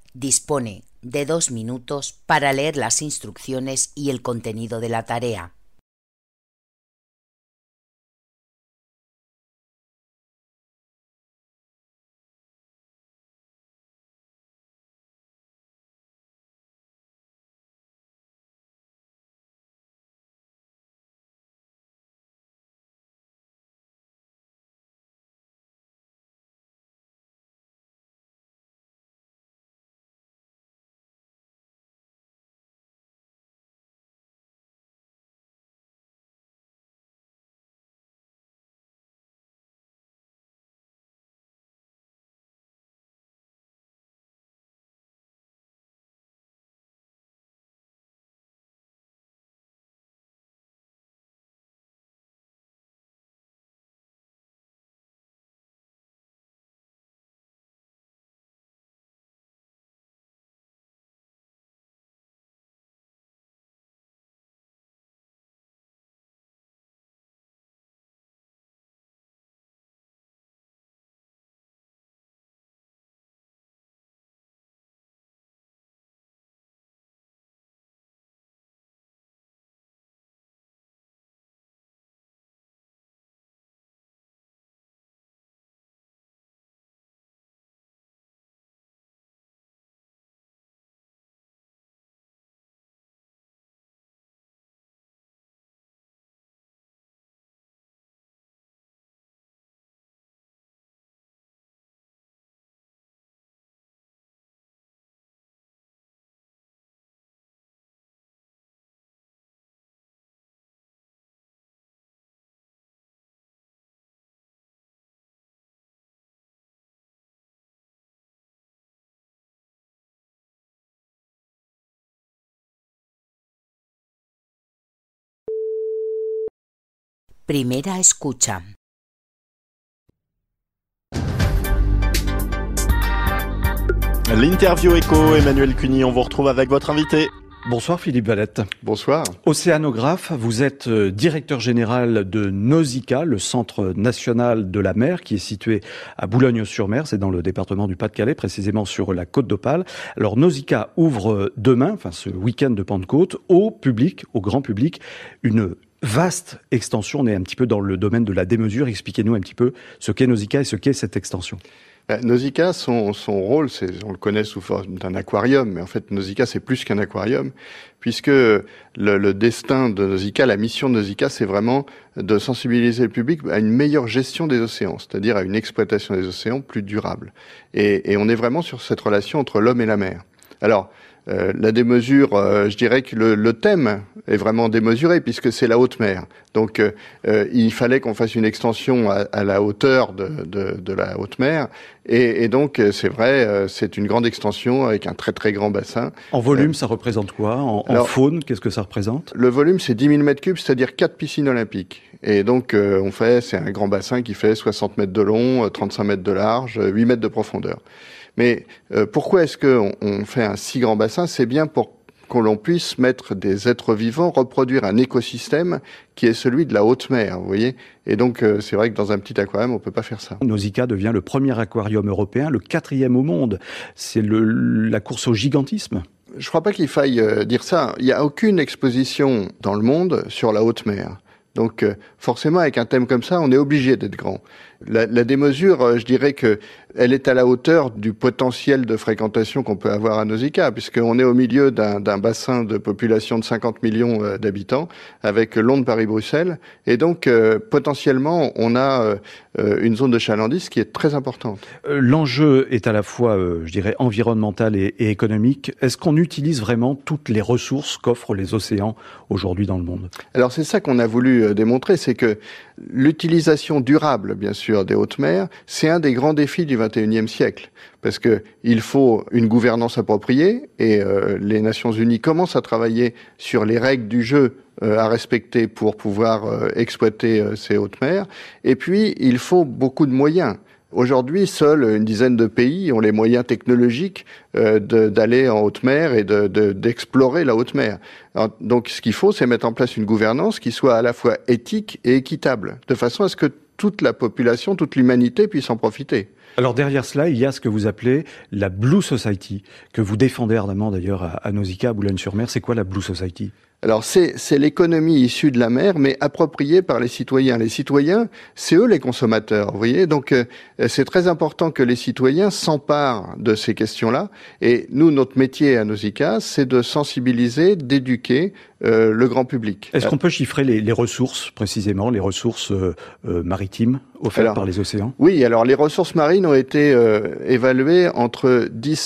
Dispone de 2 minutos para leer las instrucciones y el contenido de la tarea. Primera escucha. L'interview écho, Emmanuel Cuny, on vous retrouve avec votre invité. Bonsoir Philippe Valette. Bonsoir. Océanographe, vous êtes directeur général de Nausicaa, le Centre national de la mer qui est situé à Boulogne-sur-Mer, c'est dans le département du Pas-de-Calais, précisément sur la côte d'Opale. Alors Nausicaa ouvre demain, ce week-end de Pentecôte, au public, au grand public, une vaste extension. On est un petit peu dans le domaine de la démesure. Expliquez-nous un petit peu ce qu'est Nausicaa et ce qu'est cette extension. Nausicaa, son rôle, on le connaît sous forme d'un aquarium, mais en fait Nausicaa c'est plus qu'un aquarium, puisque le destin de Nausicaa, la mission de Nausicaa, c'est vraiment de sensibiliser le public à une meilleure gestion des océans, c'est-à-dire à une exploitation des océans plus durable. Et on est vraiment sur cette relation entre l'homme et la mer. Alors, la démesure, je dirais que le thème est vraiment démesuré puisque c'est la haute mer. Donc, il fallait qu'on fasse une extension à la hauteur de la haute mer. Et donc, c'est vrai, c'est une grande extension avec un très très grand bassin. En volume, ça représente quoi ? En faune, qu'est-ce que ça représente ? Le volume, c'est 10 000 mètres cubes, c'est-à-dire 4 piscines olympiques. Et donc, c'est un grand bassin qui fait 60 mètres de long, 35 mètres de large, 8 mètres de profondeur. Mais pourquoi est-ce qu'on fait un si grand bassin ? C'est bien pour que l'on puisse mettre des êtres vivants, reproduire un écosystème qui est celui de la haute mer, vous voyez. Et donc, c'est vrai que dans un petit aquarium, on peut pas faire ça. Nausicaa devient le premier aquarium européen, le 4e au monde. C'est la course au gigantisme. Je crois pas qu'il faille dire ça. Il n'y a aucune exposition dans le monde sur la haute mer. Donc forcément, avec un thème comme ça, on est obligé d'être grand. La démesure, je dirais que elle est à la hauteur du potentiel de fréquentation qu'on peut avoir à Nausicaa, puisqu'on est au milieu d'un bassin de population de 50 millions d'habitants, avec l'onde Paris-Bruxelles, et donc potentiellement, on a une zone de chalandise qui est très importante. L'enjeu est à la fois, je dirais, environnemental et économique. Est-ce qu'on utilise vraiment toutes les ressources qu'offrent les océans aujourd'hui dans le monde ? Alors c'est ça qu'on a voulu démontrer, c'est que l'utilisation durable, bien sûr, des hautes mers, c'est un des grands défis du XXIe siècle. Parce que il faut une gouvernance appropriée et les Nations Unies commencent à travailler sur les règles du jeu à respecter pour pouvoir exploiter ces hautes mers. Et puis, il faut beaucoup de moyens. Aujourd'hui, seuls une dizaine de pays ont les moyens technologiques d'aller en haute mer et d'explorer la haute mer. Alors, donc, ce qu'il faut, c'est mettre en place une gouvernance qui soit à la fois éthique et équitable, de façon à ce que toute la population, toute l'humanité puisse en profiter. Alors derrière cela, il y a ce que vous appelez la Blue Society, que vous défendez ardemment d'ailleurs à Nausicaa, à Boulogne-sur-Mer. C'est quoi la Blue Society ? Alors c'est l'économie issue de la mer, mais appropriée par les citoyens. Les citoyens, c'est eux les consommateurs, vous voyez. Donc c'est très important que les citoyens s'emparent de ces questions-là. Et nous, notre métier à Nausicaa, c'est de sensibiliser, d'éduquer le grand public. Est-ce qu'on peut chiffrer les ressources, précisément, les ressources maritimes offertes par les océans ? Oui, alors les ressources marines ont été évaluées entre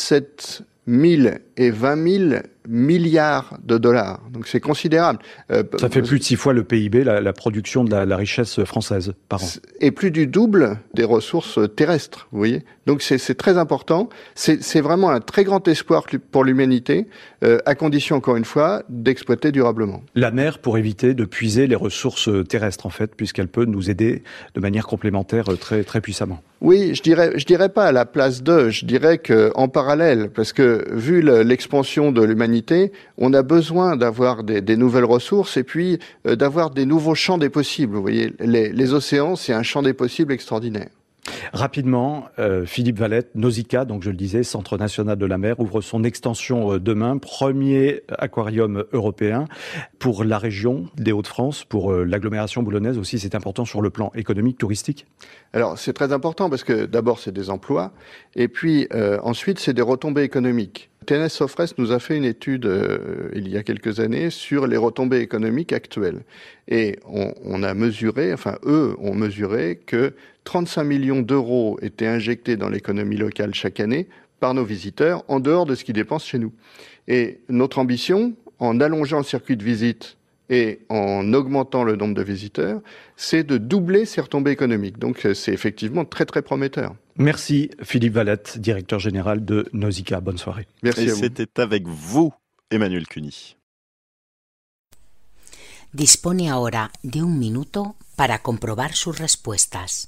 17 000 et 20 000 milliards de dollars. Donc c'est considérable. Ça fait plus de 6 fois le PIB, la production de la richesse française par an. Et plus du double des ressources terrestres, vous voyez. Donc c'est très important. C'est vraiment un très grand espoir pour l'humanité, à condition, encore une fois, d'exploiter durablement. La mer pour éviter de puiser les ressources terrestres, en fait, puisqu'elle peut nous aider de manière complémentaire très, très puissamment. Oui, je dirais pas à la place d'eux, je dirais qu'en parallèle, parce que vu l'expansion de l'humanité, on a besoin d'avoir des nouvelles ressources et puis d'avoir des nouveaux champs des possibles. Vous voyez, les océans, c'est un champ des possibles extraordinaire. Rapidement, Philippe Valette, Nausicaa, donc je le disais, Centre national de la mer, ouvre son extension demain, premier aquarium européen pour la région des Hauts-de-France, pour l'agglomération boulonnaise aussi. C'est important sur le plan économique, touristique. Alors c'est très important parce que d'abord c'est des emplois et puis ensuite c'est des retombées économiques. TNS Sofres nous a fait une étude il y a quelques années sur les retombées économiques actuelles. Et on a mesuré, enfin eux ont mesuré que 35 millions d'euros étaient injectés dans l'économie locale chaque année par nos visiteurs, en dehors de ce qu'ils dépensent chez nous. Et notre ambition, en allongeant le circuit de visite et en augmentant le nombre de visiteurs, c'est de doubler ces retombées économiques. Donc c'est effectivement très très prometteur. Merci Philippe Valette, directeur général de Nausicaa. Bonne soirée. Merci à vous. C'était avec vous, Emmanuel Cuny. Dispone ahora de 1 minuto para comprobar sus respuestas.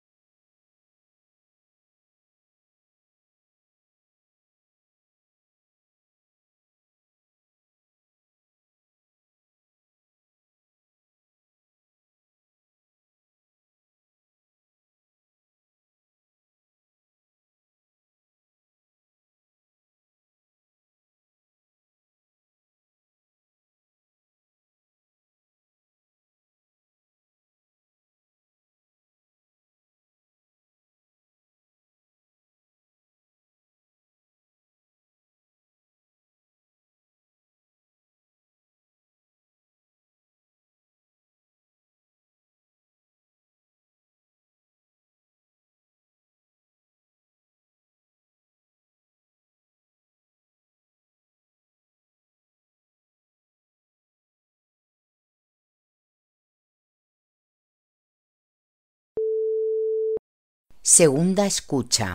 Segunda escucha.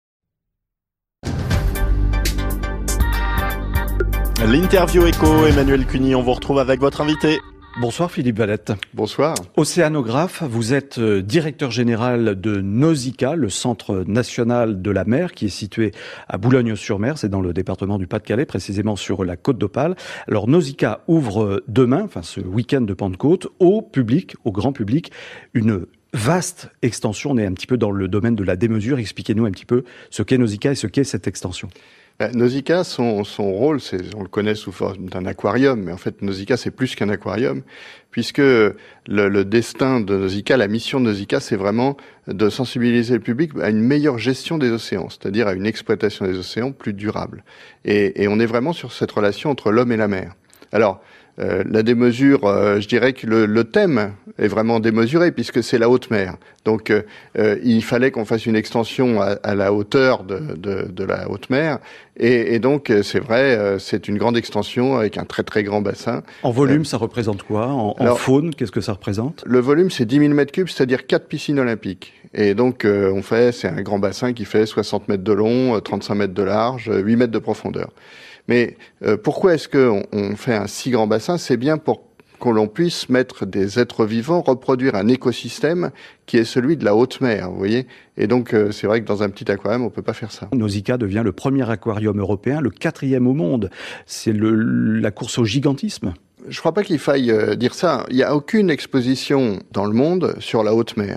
L'interview écho, Emmanuel Cuny, on vous retrouve avec votre invité. Bonsoir Philippe Valette. Bonsoir. Océanographe, vous êtes directeur général de Nausicaa, le Centre national de la mer qui est situé à Boulogne-sur-Mer, c'est dans le département du Pas-de-Calais, précisément sur la côte d'Opale. Alors Nausicaa ouvre demain, enfin ce week-end de Pentecôte, au public, au grand public, une vaste extension. On est un petit peu dans le domaine de la démesure. Expliquez-nous un petit peu ce qu'est Nausicaa et ce qu'est cette extension. Nausicaa, son rôle, on le connaît sous forme d'un aquarium, mais en fait Nausicaa c'est plus qu'un aquarium, puisque le destin de Nausicaa, la mission de Nausicaa, c'est vraiment de sensibiliser le public à une meilleure gestion des océans, c'est-à-dire à une exploitation des océans plus durable. Et on est vraiment sur cette relation entre l'homme et la mer. Alors, la démesure, je dirais que le thème est vraiment démesuré puisque c'est la haute mer. Donc il fallait qu'on fasse une extension à la hauteur de la haute mer. Et donc c'est vrai, c'est une grande extension avec un très très grand bassin. En volume, ça représente quoi ? En faune, qu'est-ce que ça représente ? Le volume, c'est 10 000 mètres cubes, c'est-à-dire 4 piscines olympiques. Et donc c'est un grand bassin qui fait 60 mètres de long, 35 mètres de large, 8 mètres de profondeur. Mais pourquoi est-ce qu'on fait un si grand bassin ? C'est bien pour que l'on puisse mettre des êtres vivants, reproduire un écosystème qui est celui de la haute mer, vous voyez. Et donc, c'est vrai que dans un petit aquarium, on peut pas faire ça. Nausicaa devient le premier aquarium européen, le 4e au monde. C'est la course au gigantisme. Je crois pas qu'il faille dire ça. Il y a aucune exposition dans le monde sur la haute mer.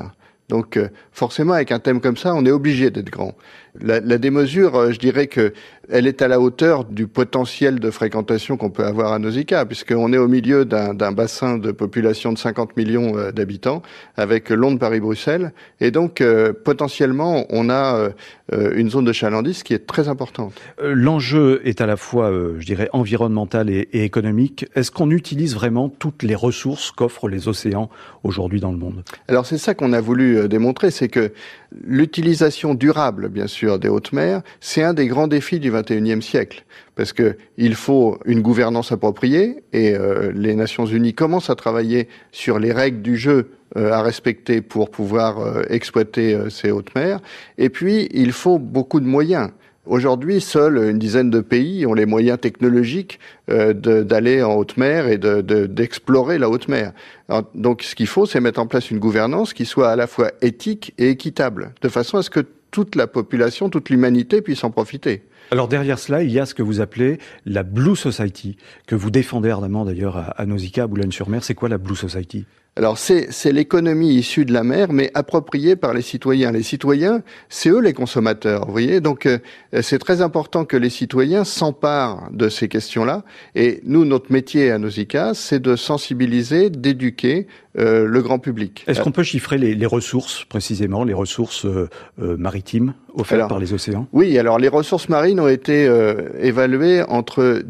Donc forcément, avec un thème comme ça, on est obligé d'être grand. La démesure, je dirais que elle est à la hauteur du potentiel de fréquentation qu'on peut avoir à Nausicaa, puisqu'on est au milieu d'un bassin de population de 50 millions d'habitants, avec Londres, Paris, Bruxelles, et donc potentiellement, on a une zone de chalandise qui est très importante. L'enjeu est à la fois, je dirais, environnemental et économique. Est-ce qu'on utilise vraiment toutes les ressources qu'offrent les océans aujourd'hui dans le monde? Alors c'est ça qu'on a voulu démontrer, c'est que l'utilisation durable, bien sûr, des hautes mers, c'est un des grands défis du XXIe siècle. Parce que il faut une gouvernance appropriée, et les Nations Unies commencent à travailler sur les règles du jeu à respecter pour pouvoir exploiter ces hautes mers. Et puis, il faut beaucoup de moyens. Aujourd'hui, seuls une dizaine de pays ont les moyens technologiques d'aller en haute mer et d'explorer la haute mer. Alors, donc, ce qu'il faut, c'est mettre en place une gouvernance qui soit à la fois éthique et équitable, de façon à ce que toute la population, toute l'humanité puisse en profiter. Alors derrière cela, il y a ce que vous appelez la Blue Society, que vous défendez ardemment d'ailleurs à Nausicaa, à Boulogne-sur-Mer. C'est quoi la Blue Society ? Alors c'est l'économie issue de la mer, mais appropriée par les citoyens. Les citoyens, c'est eux les consommateurs, vous voyez. Donc c'est très important que les citoyens s'emparent de ces questions-là. Et nous, notre métier à Nausicaa, c'est de sensibiliser, d'éduquer le grand public. Est-ce qu'on peut chiffrer les ressources, précisément, les ressources maritimes offertes par les océans ? Oui, alors les ressources marines ont été évaluées entre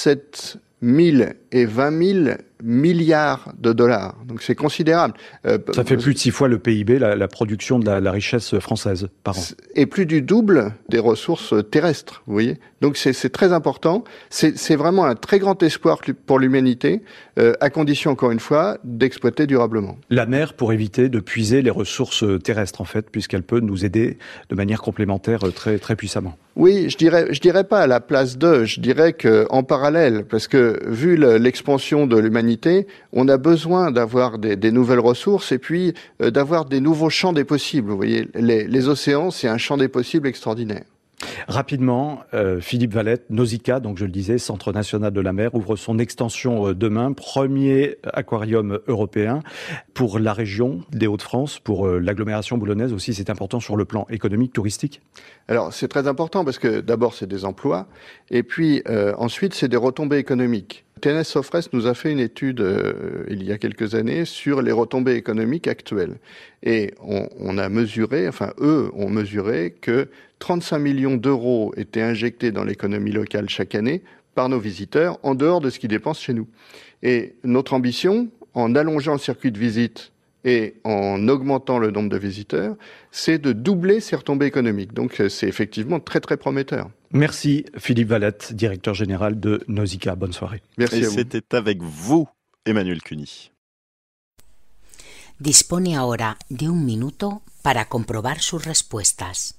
17 000 et 20 000 milliards de dollars. Donc c'est considérable. Ça fait plus de 6 fois le PIB, la production de la richesse française par an. Et plus du double des ressources terrestres, vous voyez. Donc c'est très important. C'est vraiment un très grand espoir pour l'humanité, à condition, encore une fois, d'exploiter durablement. La mer pour éviter de puiser les ressources terrestres, en fait, puisqu'elle peut nous aider de manière complémentaire très, très puissamment. Oui, je dirais pas à la place d'eux, je dirais que en parallèle, parce que vu l'expansion de l'humanité, on a besoin d'avoir des nouvelles ressources et puis d'avoir des nouveaux champs des possibles. Vous voyez, les océans, c'est un champ des possibles extraordinaire. Rapidement, Philippe Valette, Nausicaa, donc je le disais, Centre national de la mer, ouvre son extension demain, premier aquarium européen pour la région des Hauts-de-France, pour l'agglomération boulonnaise aussi. C'est important sur le plan économique, touristique. Alors c'est très important parce que d'abord c'est des emplois et puis ensuite c'est des retombées économiques. TNS Sofres nous a fait une étude il y a quelques années sur les retombées économiques actuelles. Et on a mesuré, enfin eux ont mesuré que 35 millions d'euros étaient injectés dans l'économie locale chaque année par nos visiteurs, en dehors de ce qu'ils dépensent chez nous. Et notre ambition, en allongeant le circuit de visite et en augmentant le nombre de visiteurs, c'est de doubler ces retombées économiques. Donc c'est effectivement très très prometteur. Merci Philippe Valette, directeur général de Nausicaa. Bonne soirée. Merci à vous. C'était avec vous, Emmanuel Cuny. Dispone ahora de 1 minuto para comprobar sus respuestas.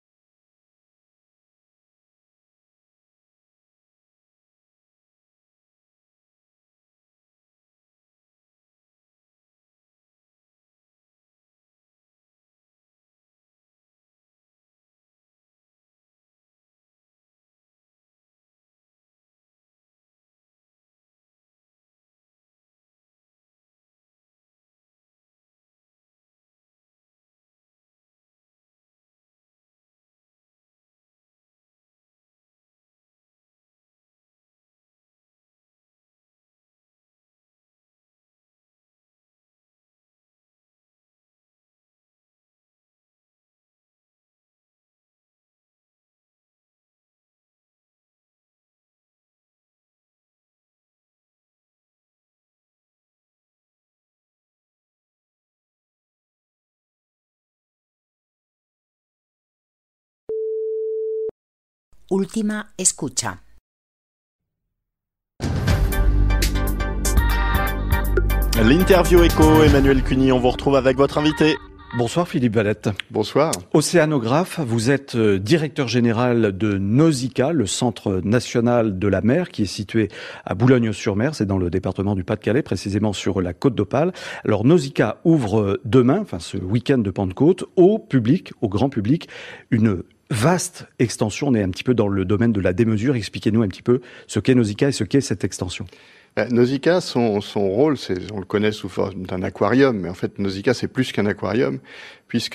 Última escucha. L'interview écho, Emmanuel Cuny, on vous retrouve avec votre invité. Bonsoir Philippe Valette. Bonsoir. Océanographe, vous êtes directeur général de Nausicaa, le Centre national de la mer qui est situé à Boulogne-sur-Mer, c'est dans le département du Pas-de-Calais, précisément sur la côte d'Opale. Alors Nausicaa ouvre demain, enfin ce week-end de Pentecôte, au public, au grand public, une Vaste extension, on est un petit peu dans le domaine de la démesure. Expliquez-nous un petit peu ce qu'est Nausicaa et ce qu'est cette extension. Nausicaa, son rôle, on le connaît sous forme d'un aquarium, mais en fait, Nausicaa, c'est plus qu'un aquarium, puisque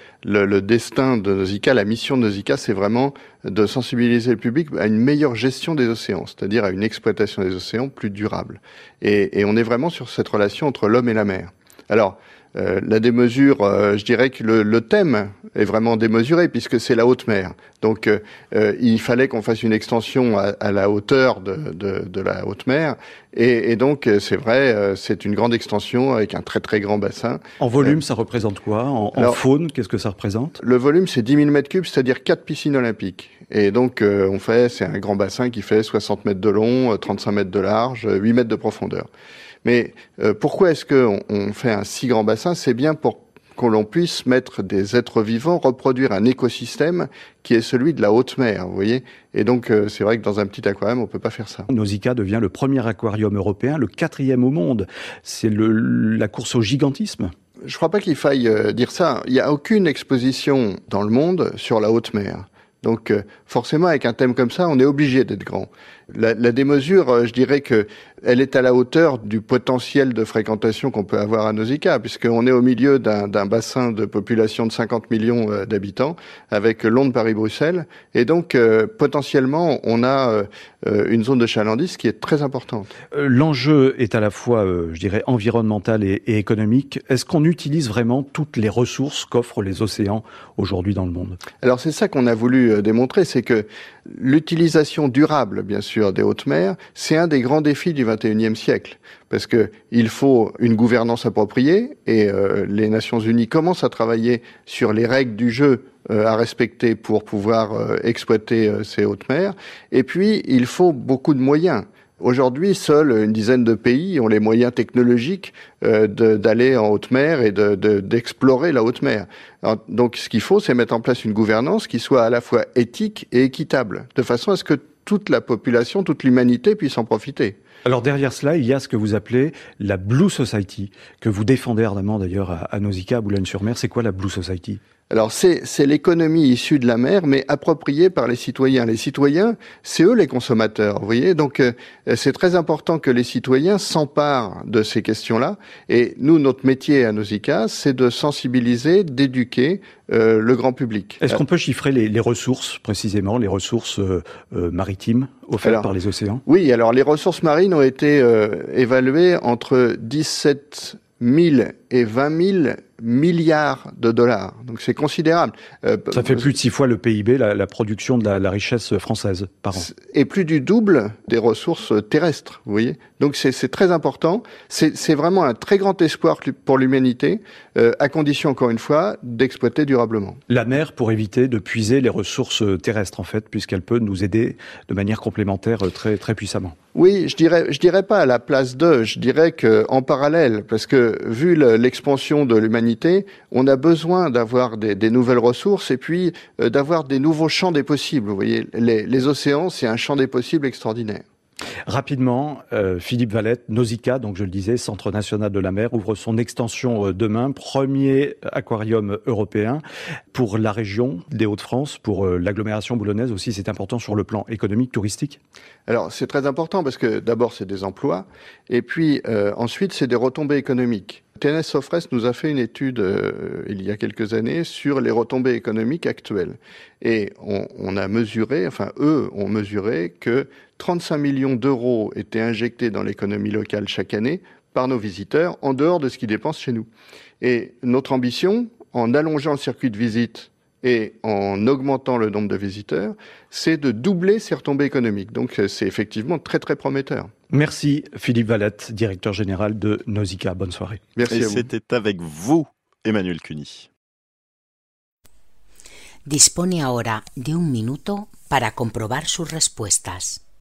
le destin de Nausicaa, la mission de Nausicaa, c'est vraiment de sensibiliser le public à une meilleure gestion des océans, c'est-à-dire à une exploitation des océans plus durable. Et on est vraiment sur cette relation entre l'homme et la mer. Alors, la démesure, je dirais que le thème est vraiment démesuré puisque c'est la haute mer. Donc, il fallait qu'on fasse une extension à la hauteur de la haute mer. Et donc, c'est vrai, c'est une grande extension avec un très très grand bassin. En volume, ça représente quoi ? En faune, qu'est-ce que ça représente ? Le volume, c'est 10 000 mètres cubes, c'est-à-dire 4 piscines olympiques. Et donc, c'est un grand bassin qui fait 60 mètres de long, 35 mètres de large, 8 mètres de profondeur. Mais pourquoi est-ce qu'on fait un si grand bassin ? C'est bien pour que l'on puisse mettre des êtres vivants, reproduire un écosystème qui est celui de la haute mer, vous voyez. Et donc, c'est vrai que dans un petit aquarium, on peut pas faire ça. Nausicaa devient le premier aquarium européen, le 4e au monde. C'est la course au gigantisme. Je crois pas qu'il faille dire ça. Il y a aucune exposition dans le monde sur la haute mer. Donc, forcément, avec un thème comme ça, on est obligé d'être grand. La démesure, je dirais que elle est à la hauteur du potentiel de fréquentation qu'on peut avoir à Nausicaa, puisqu'on est au milieu d'un bassin de population de 50 millions d'habitants, avec Londres, Paris, Bruxelles. Et donc, potentiellement, on a une zone de chalandise qui est très importante. L'enjeu est à la fois, je dirais, environnemental et économique. Est-ce qu'on utilise vraiment toutes les ressources qu'offrent les océans aujourd'hui dans le monde ? Alors, c'est ça qu'on a voulu démontrer, c'est que l'utilisation durable, bien sûr, des hautes mers, c'est un des grands défis du XXIe siècle. Parce que il faut une gouvernance appropriée et les Nations Unies commencent à travailler sur les règles du jeu à respecter pour pouvoir exploiter ces hautes mers. Et puis, il faut beaucoup de moyens. Aujourd'hui, seuls une dizaine de pays ont les moyens technologiques d'aller en haute mer et d'explorer la haute mer. Alors, donc, ce qu'il faut, c'est mettre en place une gouvernance qui soit à la fois éthique et équitable, de façon à ce que toute la population, toute l'humanité puisse en profiter. Alors derrière cela, il y a ce que vous appelez la Blue Society, que vous défendez ardemment d'ailleurs à Nausicaa, à Boulogne-sur-Mer. C'est quoi la Blue Society ? Alors c'est l'économie issue de la mer, mais appropriée par les citoyens. Les citoyens, c'est eux les consommateurs, vous voyez. Donc c'est très important que les citoyens s'emparent de ces questions-là. Et nous, notre métier à Nausicaa, c'est de sensibiliser, d'éduquer le grand public. Est-ce qu'on peut chiffrer les ressources, précisément, les ressources maritimes offertes par les océans ? Oui, alors les ressources marines ont été évaluées entre 17 000 et 20 000 milliards de dollars. Donc c'est considérable. Ça fait plus de 6 fois le PIB, la production de la richesse française par an. Et plus du double des ressources terrestres, vous voyez. Donc c'est très important. C'est vraiment un très grand espoir pour l'humanité, à condition, encore une fois, d'exploiter durablement. La mer pour éviter de puiser les ressources terrestres, en fait, puisqu'elle peut nous aider de manière complémentaire très, très puissamment. Oui, je dirais pas à la place d'eux, je dirais que en parallèle, parce que vu l'expansion de l'humanité, on a besoin d'avoir des nouvelles ressources et puis d'avoir des nouveaux champs des possibles. Vous voyez, les océans, c'est un champ des possibles extraordinaire. Rapidement, Philippe Valette, Nausicaa, donc je le disais, Centre national de la mer, ouvre son extension demain, premier aquarium européen pour la région des Hauts-de-France, pour l'agglomération boulonnaise aussi. C'est important sur le plan économique, touristique. Alors c'est très important parce que d'abord c'est des emplois et puis ensuite c'est des retombées économiques. TNS Sofres nous a fait une étude il y a quelques années sur les retombées économiques actuelles. Et on a mesuré, enfin eux ont mesuré que 35 millions d'euros étaient injectés dans l'économie locale chaque année par nos visiteurs, en dehors de ce qu'ils dépensent chez nous. Et notre ambition, en allongeant le circuit de visite et en augmentant le nombre de visiteurs, c'est de doubler ces retombées économiques. Donc c'est effectivement très très prometteur. Merci Philippe Valette, directeur général de Nausicaa. Bonne soirée. Merci à vous. C'était avec vous, Emmanuel Cuny. Dispone ahora de un minuto para comprobar sus respuestas.